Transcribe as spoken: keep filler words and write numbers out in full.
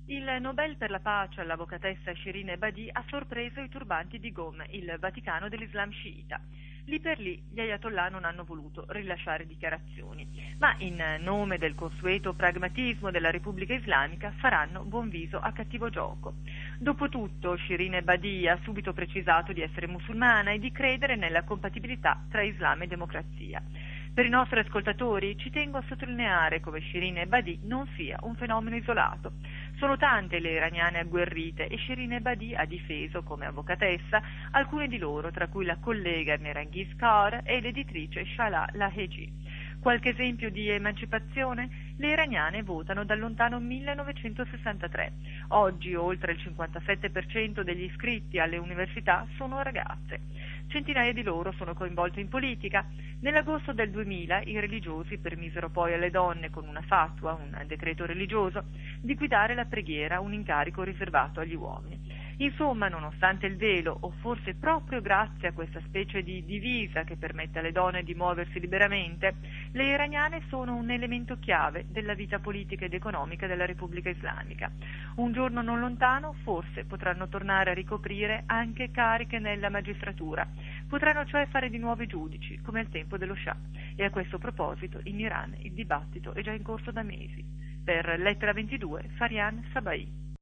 Il Nobel per la pace all'avvocatessa Shirin Ebadi ha sorpreso i turbanti di Qom, il Vaticano dell'Islam sciita. Lì per lì gli ayatollah non hanno voluto rilasciare dichiarazioni, ma in nome del consueto pragmatismo della Repubblica Islamica faranno buon viso a cattivo gioco. Dopotutto Shirin Ebadi ha subito precisato di essere musulmana e di credere nella compatibilità tra Islam e democrazia. Per i nostri ascoltatori ci tengo a sottolineare come Shirin Ebadi non sia un fenomeno isolato. Sono tante le iraniane agguerrite e Shirin Ebadi ha difeso come avvocatessa alcune di loro, tra cui la collega Nerangis Kaur e l'editrice Shala Lahegi. Qualche esempio di emancipazione? Le iraniane votano dal lontano millenovecentosessantatré. Oggi oltre il cinquantasette per cento degli iscritti alle università sono ragazze. Centinaia di loro sono coinvolte in politica. Nell'agosto del duemila i religiosi permisero poi alle donne, con una fatwa, un decreto religioso, di guidare la preghiera, un incarico riservato agli uomini. Insomma, nonostante il velo, o forse proprio grazie a questa specie di divisa che permette alle donne di muoversi liberamente, le iraniane sono un elemento chiave della vita politica ed economica della Repubblica Islamica. Un giorno non lontano, forse, potranno tornare a ricoprire anche cariche nella magistratura. Potranno cioè fare di nuovo i giudici, come al tempo dello Shah. E a questo proposito, in Iran il dibattito è già in corso da mesi. Per Lettera ventidue, Farian Sabai.